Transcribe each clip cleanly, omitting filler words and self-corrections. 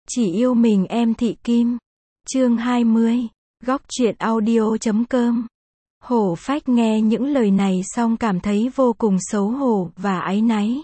Chỉ yêu mình em Thị Kim. Chương 20. Góc truyện audio.com. Hổ Phách nghe những lời này xong cảm thấy vô cùng xấu hổ và áy náy.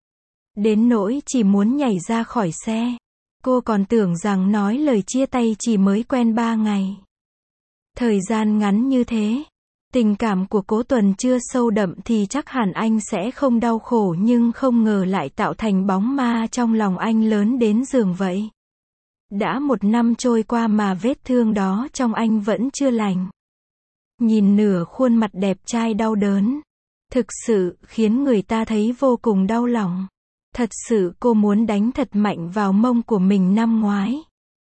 Đến nỗi chỉ muốn nhảy ra khỏi xe. Cô còn tưởng rằng nói lời chia tay chỉ mới quen 3 ngày. Thời gian ngắn như thế, tình cảm của Cố Tuần chưa sâu đậm thì chắc hẳn anh sẽ không đau khổ, nhưng không ngờ lại tạo thành bóng ma trong lòng anh lớn đến giường vậy. Đã 1 năm trôi qua mà vết thương đó trong anh vẫn chưa lành. Nhìn nửa khuôn mặt đẹp trai đau đớn, thực sự khiến người ta thấy vô cùng đau lòng. Thật sự cô muốn đánh thật mạnh vào mông của mình năm ngoái.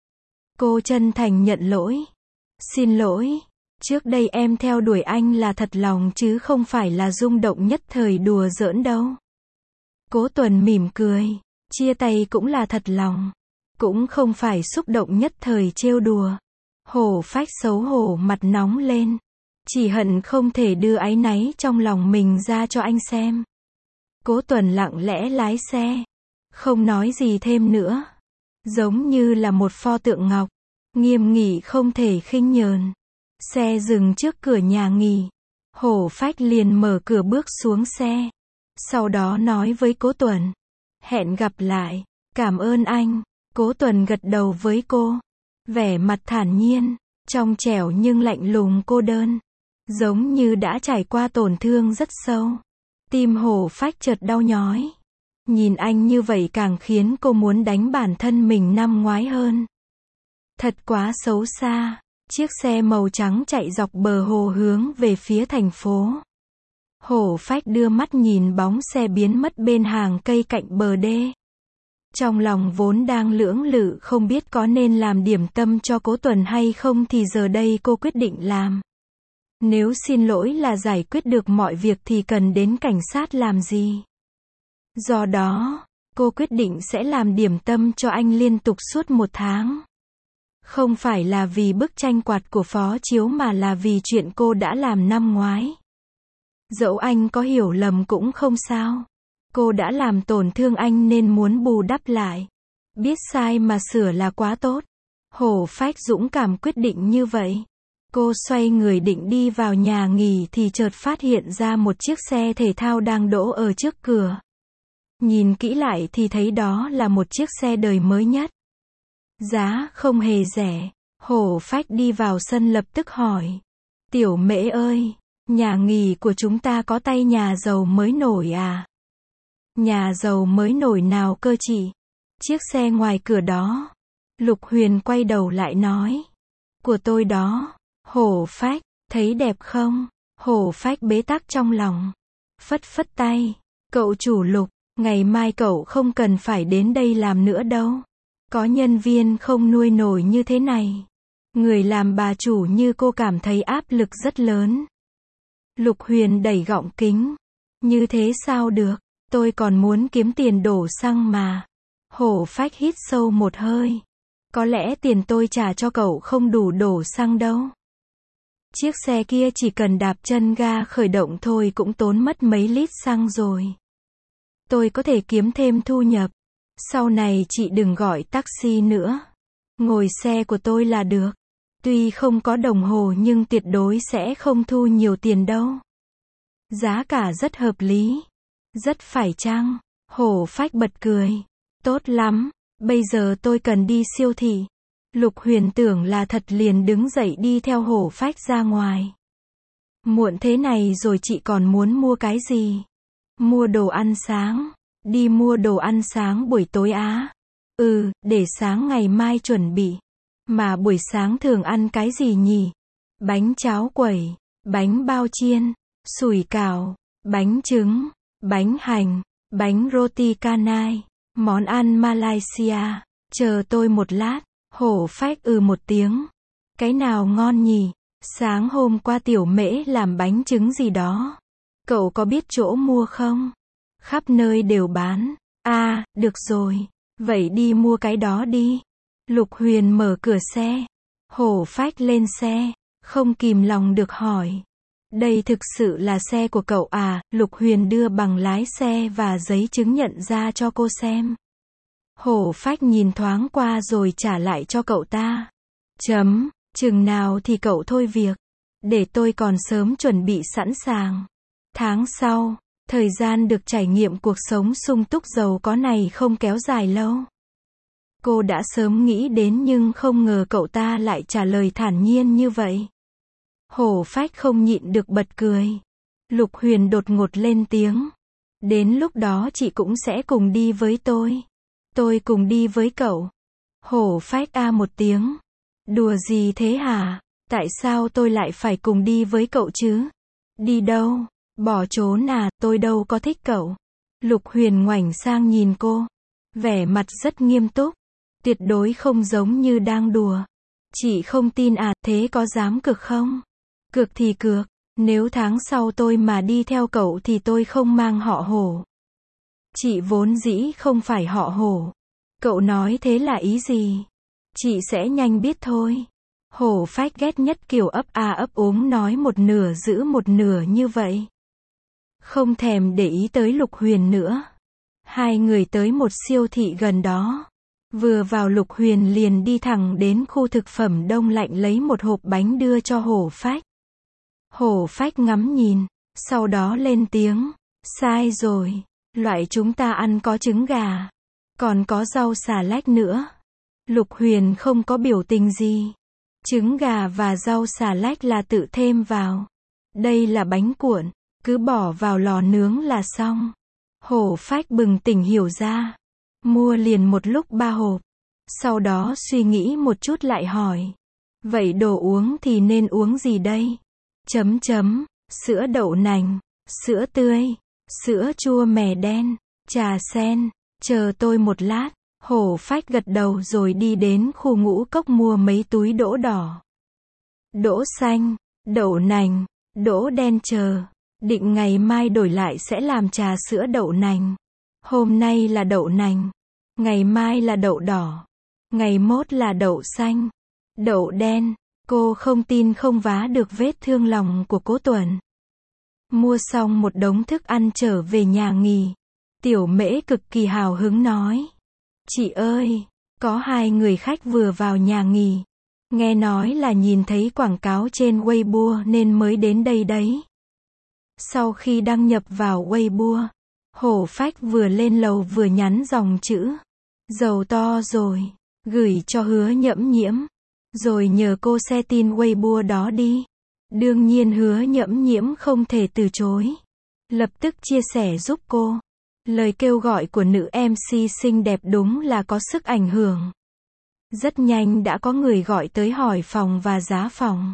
Cô chân thành nhận lỗi. Xin lỗi, trước đây em theo đuổi anh là thật lòng chứ không phải là rung động nhất thời đùa giỡn đâu. Cố Tuần mỉm cười, chia tay cũng là thật lòng, cũng không phải xúc động nhất thời trêu đùa. Hổ Phách xấu hổ mặt nóng lên, chỉ hận không thể đưa áy náy trong lòng mình ra cho anh xem. Cố Tuần lặng lẽ lái xe, không nói gì thêm nữa, giống như là một pho tượng ngọc, nghiêm nghị không thể khinh nhờn. Xe dừng trước cửa nhà nghỉ, Hổ Phách liền mở cửa bước xuống xe, sau đó nói với Cố Tuần, hẹn gặp lại, cảm ơn anh. Cố Tuần gật đầu với cô, vẻ mặt thản nhiên, trong trẻo nhưng lạnh lùng cô đơn, giống như đã trải qua tổn thương rất sâu. Tim Hổ Phách chợt đau nhói. Nhìn anh như vậy càng khiến cô muốn đánh bản thân mình năm ngoái hơn. Thật quá xấu xa. Chiếc xe màu trắng chạy dọc bờ hồ hướng về phía thành phố. Hổ Phách đưa mắt nhìn bóng xe biến mất bên hàng cây cạnh bờ đê. Trong lòng vốn đang lưỡng lự không biết có nên làm điểm tâm cho Cố Tuần hay không thì giờ đây cô quyết định làm. Nếu xin lỗi là giải quyết được mọi việc thì cần đến cảnh sát làm gì. Do đó, cô quyết định sẽ làm điểm tâm cho anh liên tục suốt 1 tháng. Không phải là vì bức tranh quạt của Phó Chiếu mà là vì chuyện cô đã làm năm ngoái. Dẫu anh có hiểu lầm cũng không sao. Cô đã làm tổn thương anh nên muốn bù đắp lại. Biết sai mà sửa là quá tốt. Hổ Phách dũng cảm quyết định như vậy. Cô xoay người định đi vào nhà nghỉ thì chợt phát hiện ra một chiếc xe thể thao đang đỗ ở trước cửa. Nhìn kỹ lại thì thấy đó là một chiếc xe đời mới nhất. Giá không hề rẻ. Hổ Phách đi vào sân lập tức hỏi. Tiểu Mễ ơi, nhà nghỉ của chúng ta có tay nhà giàu mới nổi à? Nhà giàu mới nổi nào cơ chị? Chiếc xe ngoài cửa đó. Lục Huyền quay đầu lại nói. Của tôi đó. Hổ Phách, thấy đẹp không? Hổ Phách bế tắc trong lòng. Phất phất tay. Cậu chủ Lục, ngày mai cậu không cần phải đến đây làm nữa đâu. Có nhân viên không nuôi nổi như thế này. Người làm bà chủ như cô cảm thấy áp lực rất lớn. Lục Huyền đẩy gọng kính. Như thế sao được, tôi còn muốn kiếm tiền đổ xăng mà. Hổ Phách hít sâu một hơi. Có lẽ tiền tôi trả cho cậu không đủ đổ xăng đâu. Chiếc xe kia chỉ cần đạp chân ga khởi động thôi cũng tốn mất mấy lít xăng rồi. Tôi có thể kiếm thêm thu nhập. Sau này chị đừng gọi taxi nữa. Ngồi xe của tôi là được. Tuy không có đồng hồ nhưng tuyệt đối sẽ không thu nhiều tiền đâu. Giá cả rất hợp lý. Rất phải chăng? Hổ Phách bật cười. Tốt lắm, bây giờ tôi cần đi siêu thị. Lục Huyền tưởng là thật liền đứng dậy đi theo Hổ Phách ra ngoài. Muộn thế này rồi chị còn muốn mua cái gì? Mua đồ ăn sáng. Đi mua đồ ăn sáng buổi tối á? Để sáng ngày mai chuẩn bị. Mà buổi sáng thường ăn cái gì nhỉ? Bánh cháo quẩy, bánh bao chiên, sủi cảo, bánh trứng, bánh hành, bánh roti canai, món ăn Malaysia. Chờ tôi một lát. Hổ Phách một tiếng. Cái nào ngon nhỉ? Sáng hôm qua Tiểu Mễ làm bánh trứng gì đó. Cậu có biết chỗ mua không? Khắp nơi đều bán. À, được rồi. Vậy đi mua cái đó đi. Lục Huyền mở cửa xe. Hổ Phách lên xe. Không kìm lòng được hỏi. Đây thực sự là xe của cậu à? Lục Huyền đưa bằng lái xe và giấy chứng nhận ra cho cô xem. Hổ Phách nhìn thoáng qua rồi trả lại cho cậu ta. Chừng nào thì cậu thôi việc. Để tôi còn sớm chuẩn bị sẵn sàng. Tháng sau, thời gian được trải nghiệm cuộc sống sung túc giàu có này không kéo dài lâu. Cô đã sớm nghĩ đến nhưng không ngờ cậu ta lại trả lời thản nhiên như vậy. Hổ Phách không nhịn được bật cười. Lục Huyền đột ngột lên tiếng. Đến lúc đó chị cũng sẽ cùng đi với tôi. Tôi cùng đi với cậu. Hổ Phách a một tiếng. Đùa gì thế hả? Tại sao tôi lại phải cùng đi với cậu chứ? Đi đâu? Bỏ trốn à? Tôi đâu có thích cậu. Lục Huyền ngoảnh sang nhìn cô. Vẻ mặt rất nghiêm túc. Tuyệt đối không giống như đang đùa. Chị không tin à? Thế có dám cược không? Cược thì cược. Nếu tháng sau tôi mà đi theo cậu thì tôi không mang họ Hổ. Chị vốn dĩ không phải họ Hổ. Cậu nói thế là ý gì? Chị sẽ nhanh biết thôi. Hổ Phách ghét nhất kiểu ấp a ấp úng nói một nửa giữ một nửa như vậy. Không thèm để ý tới Lục Huyền nữa. Hai người tới một siêu thị gần đó. Vừa vào Lục Huyền liền đi thẳng đến khu thực phẩm đông lạnh lấy một hộp bánh đưa cho Hổ Phách. Hổ Phách ngắm nhìn, sau đó lên tiếng. Sai rồi, loại chúng ta ăn có trứng gà. Còn có rau xà lách nữa. Lục Huyền không có biểu tình gì. Trứng gà và rau xà lách là tự thêm vào. Đây là bánh cuộn, cứ bỏ vào lò nướng là xong. Hổ Phách bừng tỉnh hiểu ra. Mua liền một lúc 3 hộp. Sau đó suy nghĩ một chút lại hỏi. Vậy đồ uống thì nên uống gì đây? Sữa đậu nành, sữa tươi, sữa chua mè đen, trà sen. Chờ tôi một lát. Hổ Phách gật đầu rồi đi đến khu ngũ cốc mua mấy túi đỗ đỏ, đỗ xanh, đậu nành, đỗ đen chờ. Định ngày mai đổi lại sẽ làm trà sữa đậu nành. Hôm nay là đậu nành. Ngày mai là đậu đỏ. Ngày mốt là đậu xanh. Đậu đen. Cô không tin không vá được vết thương lòng của Cố Tuần. Mua xong một đống thức ăn trở về nhà nghỉ. Tiểu Mễ cực kỳ hào hứng nói. Chị ơi, có 2 người khách vừa vào nhà nghỉ. Nghe nói là nhìn thấy quảng cáo trên Weibo nên mới đến đây đấy. Sau khi đăng nhập vào Weibo, Hổ Phách vừa lên lầu vừa nhắn dòng chữ. Giàu to rồi. Gửi cho Hứa Nhẫm Nhiễm. Rồi nhờ cô share tin Weibo đó đi. Đương nhiên Hứa Nhẫm Nhiễm không thể từ chối. Lập tức chia sẻ giúp cô. Lời kêu gọi của nữ MC xinh đẹp đúng là có sức ảnh hưởng. Rất nhanh đã có người gọi tới hỏi phòng và giá phòng.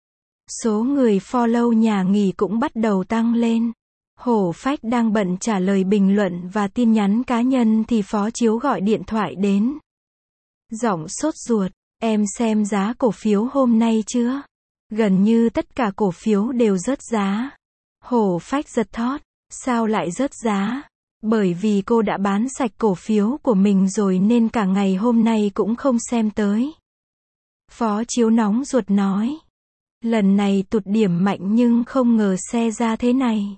Số người follow nhà nghỉ cũng bắt đầu tăng lên. Hổ Phách đang bận trả lời bình luận và tin nhắn cá nhân thì Phó Chiếu gọi điện thoại đến. Giọng sốt ruột, em xem giá cổ phiếu hôm nay chưa? Gần như tất cả cổ phiếu đều rớt giá. Hổ Phách giật thót, sao lại rớt giá? Bởi vì cô đã bán sạch cổ phiếu của mình rồi nên cả ngày hôm nay cũng không xem tới. Phó Chiếu nóng ruột nói. Lần này tụt điểm mạnh nhưng không ngờ xe ra thế này.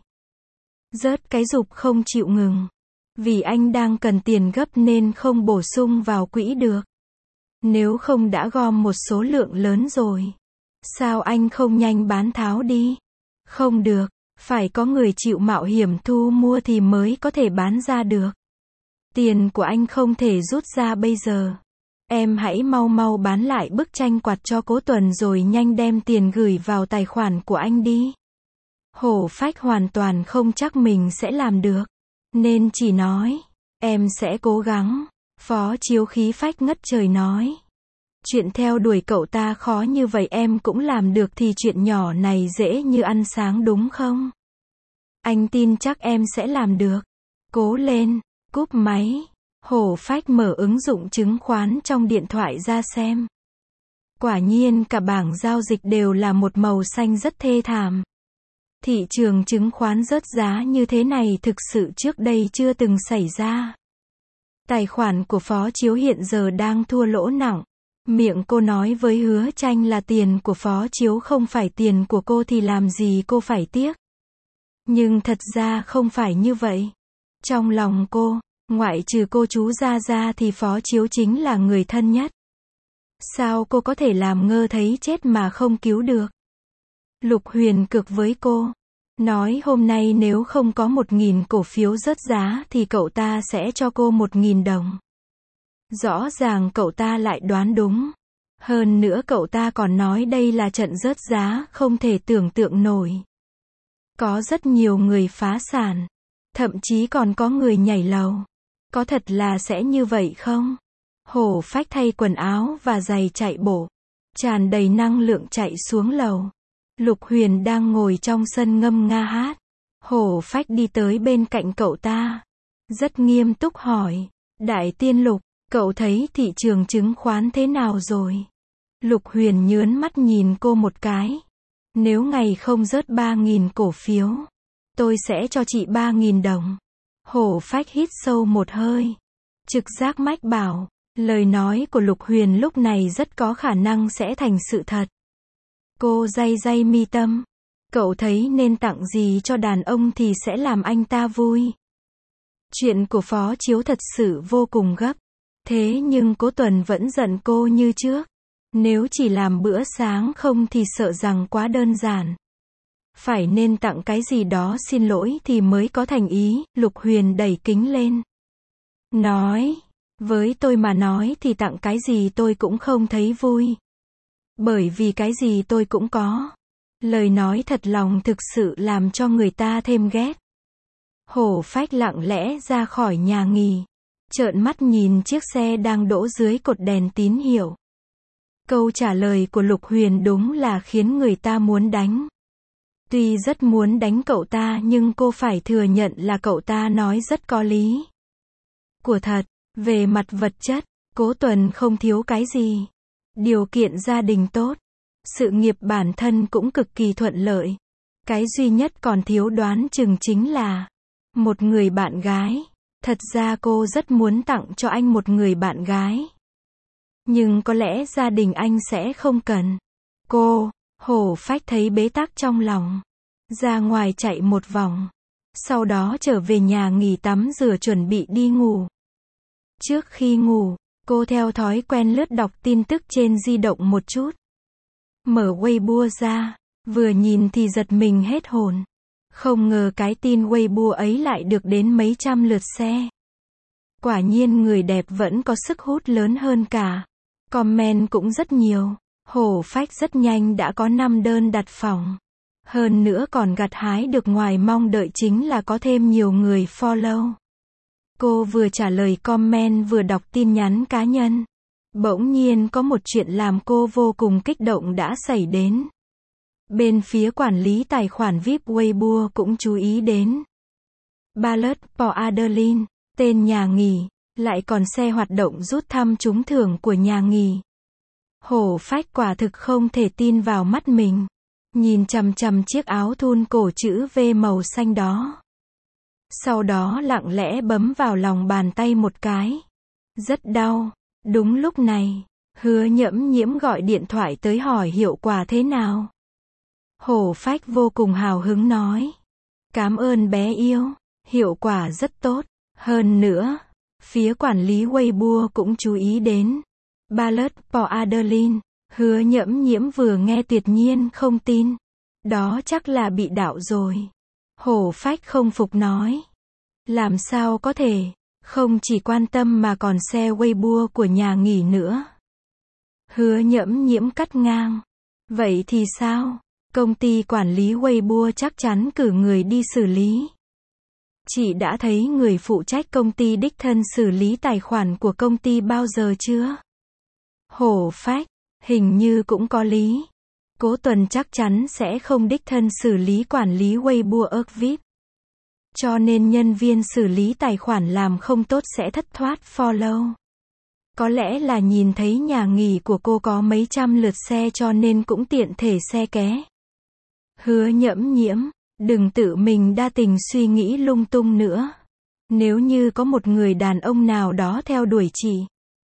Rớt cái rụp không chịu ngừng. Vì anh đang cần tiền gấp nên không bổ sung vào quỹ được. Nếu không đã gom một số lượng lớn rồi. Sao anh không nhanh bán tháo đi? Không được. Phải có người chịu mạo hiểm thu mua thì mới có thể bán ra được. Tiền của anh không thể rút ra bây giờ. Em hãy mau mau bán lại bức tranh quạt cho Cố Tuần rồi nhanh đem tiền gửi vào tài khoản của anh đi. Hổ Phách hoàn toàn không chắc mình sẽ làm được. Nên chỉ nói, em sẽ cố gắng. Phó Chiếu khí phách ngất trời nói. Chuyện theo đuổi cậu ta khó như vậy em cũng làm được thì chuyện nhỏ này dễ như ăn sáng đúng không? Anh tin chắc em sẽ làm được. Cố lên, cúp máy. Hổ Phách mở ứng dụng chứng khoán trong điện thoại ra xem. Quả nhiên cả bảng giao dịch đều là một màu xanh rất thê thảm. Thị trường chứng khoán rớt giá như thế này thực sự trước đây chưa từng xảy ra. Tài khoản của Phó Chiếu hiện giờ đang thua lỗ nặng. Miệng cô nói với Hứa Tranh là tiền của Phó Chiếu không phải tiền của cô thì làm gì cô phải tiếc. Nhưng thật ra không phải như vậy. Trong lòng cô, Ngoại trừ cô chú Gia Gia thì Phó Chiếu chính là người thân nhất. Sao cô có thể làm ngơ thấy chết mà không cứu được? Lục Huyền cược với cô. Nói hôm nay nếu không có 1.000 cổ phiếu rớt giá thì cậu ta sẽ cho cô 1.000 đồng. Rõ ràng cậu ta lại đoán đúng. Hơn nữa cậu ta còn nói đây là trận rớt giá không thể tưởng tượng nổi. Có rất nhiều người phá sản. Thậm chí còn có người nhảy lầu. Có thật là sẽ như vậy không? Hổ Phách thay quần áo và giày chạy bộ. Tràn đầy năng lượng chạy xuống lầu. Lục Huyền đang ngồi trong sân ngâm nga hát. Hổ Phách đi tới bên cạnh cậu ta. Rất nghiêm túc hỏi. Đại tiên Lục, cậu thấy thị trường chứng khoán thế nào rồi? Lục Huyền nhớn mắt nhìn cô một cái. Nếu ngày không rớt 3.000 cổ phiếu, tôi sẽ cho chị 3.000 đồng. Hổ Phách hít sâu một hơi. Trực giác mách bảo, lời nói của Lục Huyền lúc này rất có khả năng sẽ thành sự thật. Cô day day mi tâm. Cậu thấy nên tặng gì cho đàn ông thì sẽ làm anh ta vui. Chuyện của Phó Chiếu thật sự vô cùng gấp. Thế nhưng Cố Tuần vẫn giận cô như trước. Nếu chỉ làm bữa sáng không thì sợ rằng quá đơn giản. Phải nên tặng cái gì đó xin lỗi thì mới có thành ý. Lục Huyền đẩy kính lên. Nói, với tôi mà nói thì tặng cái gì tôi cũng không thấy vui. Bởi vì cái gì tôi cũng có. Lời nói thật lòng thực sự làm cho người ta thêm ghét. Hổ Phách lặng lẽ ra khỏi nhà nghỉ. Trợn mắt nhìn chiếc xe đang đỗ dưới cột đèn tín hiệu. Câu trả lời của Lục Huyền đúng là khiến người ta muốn đánh. Tuy rất muốn đánh cậu ta nhưng cô phải thừa nhận là cậu ta nói rất có lý. Của thật, về mặt vật chất, Cố Tuần không thiếu cái gì. Điều kiện gia đình tốt. Sự nghiệp bản thân cũng cực kỳ thuận lợi. Cái duy nhất còn thiếu đoán chừng chính là một người bạn gái. Thật ra cô rất muốn tặng cho anh một người bạn gái. Nhưng có lẽ gia đình anh sẽ không cần. Cô, Hổ Phách thấy bế tắc trong lòng. Ra ngoài chạy một vòng. Sau đó trở về nhà nghỉ tắm rửa chuẩn bị đi ngủ. Trước khi ngủ, cô theo thói quen lướt đọc tin tức trên di động một chút. Mở Weibo ra, vừa nhìn thì giật mình hết hồn. Không ngờ cái tin Weibo ấy lại được đến mấy trăm lượt share. Quả nhiên người đẹp vẫn có sức hút lớn hơn cả. Comment cũng rất nhiều. Hổ Phách rất nhanh đã có 5 đơn đặt phòng. Hơn nữa còn gặt hái được ngoài mong đợi chính là có thêm nhiều người follow. Cô vừa trả lời comment vừa đọc tin nhắn cá nhân. Bỗng nhiên có một chuyện làm cô vô cùng kích động đã xảy đến. Bên phía quản lý tài khoản VIP Weibo cũng chú ý đến. Ballard for Adeline, tên nhà nghỉ, lại còn xe hoạt động rút thăm trúng thưởng của nhà nghỉ. Hổ Phách quả thực không thể tin vào mắt mình. Nhìn chằm chằm chiếc áo thun cổ chữ V màu xanh đó. Sau đó lặng lẽ bấm vào lòng bàn tay một cái. Rất đau. Đúng lúc này, Hứa Nhẫm Nhiễm gọi điện thoại tới hỏi hiệu quả thế nào. Hổ Phách vô cùng hào hứng nói. Cảm ơn bé yêu, hiệu quả rất tốt. Hơn nữa, phía quản lý Weibo cũng chú ý đến. Ballard for Adeline, Hứa Nhẫm Nhiễm vừa nghe tuyệt nhiên không tin. Đó chắc là bị đạo rồi. Hổ Phách không phục nói. Làm sao có thể, không chỉ quan tâm mà còn share Weibo của nhà nghỉ nữa. Hứa Nhẫm Nhiễm cắt ngang. Vậy thì sao? Công ty quản lý Weibo chắc chắn cử người đi xử lý. Chị đã thấy người phụ trách công ty đích thân xử lý tài khoản của công ty bao giờ chưa? Hổ Phách, hình như cũng có lý. Cố Tuần chắc chắn sẽ không đích thân xử lý quản lý Weibo ức VIP. Cho nên nhân viên xử lý tài khoản làm không tốt sẽ thất thoát follow. Có lẽ là nhìn thấy nhà nghỉ của cô có mấy trăm lượt share cho nên cũng tiện thể share ké. Hứa Nhẫm Nhiễm, đừng tự mình đa tình suy nghĩ lung tung nữa. Nếu như có một người đàn ông nào đó theo đuổi chị.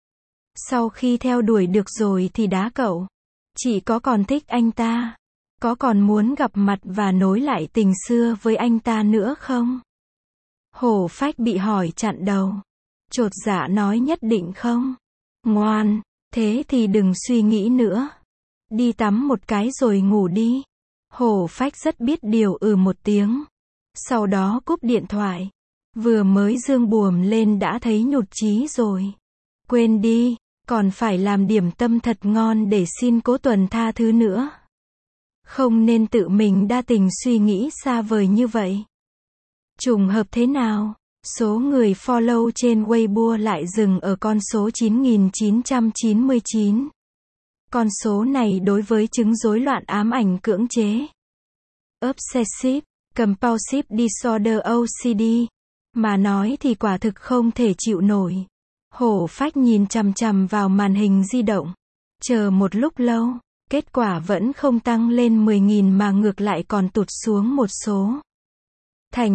Sau khi theo đuổi được rồi thì đá cậu. Chị có còn thích anh ta? Có còn muốn gặp mặt và nối lại tình xưa với anh ta nữa không? Hổ Phách bị hỏi chặn đầu. Chột dạ nói nhất định không? Ngoan, thế thì đừng suy nghĩ nữa. Đi tắm một cái rồi ngủ đi. Hổ phách rất biết điều một tiếng. Sau đó cúp điện thoại. Vừa mới dương buồm lên đã thấy nhụt chí rồi. Quên đi, còn phải làm điểm tâm thật ngon để xin cố Tuần tha thứ nữa. Không nên tự mình đa tình suy nghĩ xa vời như vậy. Trùng hợp thế nào? Số người follow trên Weibo lại dừng ở con số 9.999. Con số này đối với chứng rối loạn ám ảnh cưỡng chế, Obsessive Compulsive Disorder OCD, mà nói thì quả thực không thể chịu nổi. Hổ phách nhìn chằm chằm vào màn hình di động. Chờ một lúc lâu, kết quả vẫn không tăng lên 10.000 mà ngược lại còn tụt xuống một số. Thành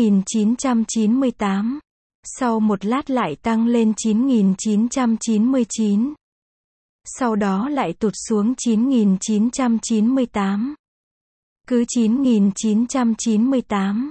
9.998. Sau một lát lại tăng lên 9.999. Sau đó lại tụt xuống 9.998. Cứ 9.998,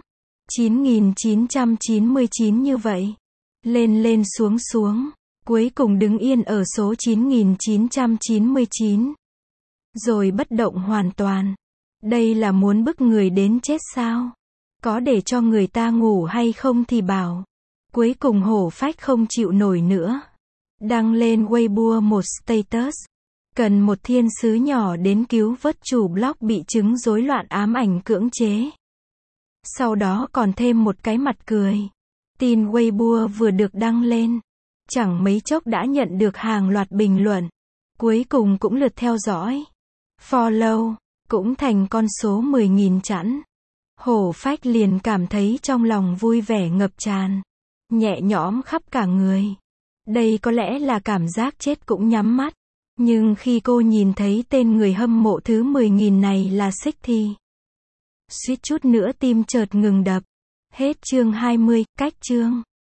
9.999 như vậy. Lên lên xuống xuống. Cuối cùng đứng yên ở số 9.999. Rồi bất động hoàn toàn. Đây là muốn bức người đến chết sao? Có để cho người ta ngủ hay không thì bảo. Cuối cùng hổ phách không chịu nổi nữa. Đăng lên Weibo một status. Cần một thiên sứ nhỏ đến cứu vớt chủ blog bị chứng rối loạn ám ảnh cưỡng chế. Sau đó còn thêm một cái mặt cười. Tin Weibo vừa được đăng lên. Chẳng mấy chốc đã nhận được hàng loạt bình luận. Cuối cùng cũng lượt theo dõi. Follow, cũng thành con số 10.000 chẵn. Hổ phách liền cảm thấy trong lòng vui vẻ ngập tràn. Nhẹ nhõm khắp cả người. Đây có lẽ là cảm giác chết cũng nhắm mắt. Nhưng khi cô nhìn thấy tên người hâm mộ thứ 10.000 này là Sích thì suýt chút nữa tim chợt ngừng đập. Hết chương 20, cách chương.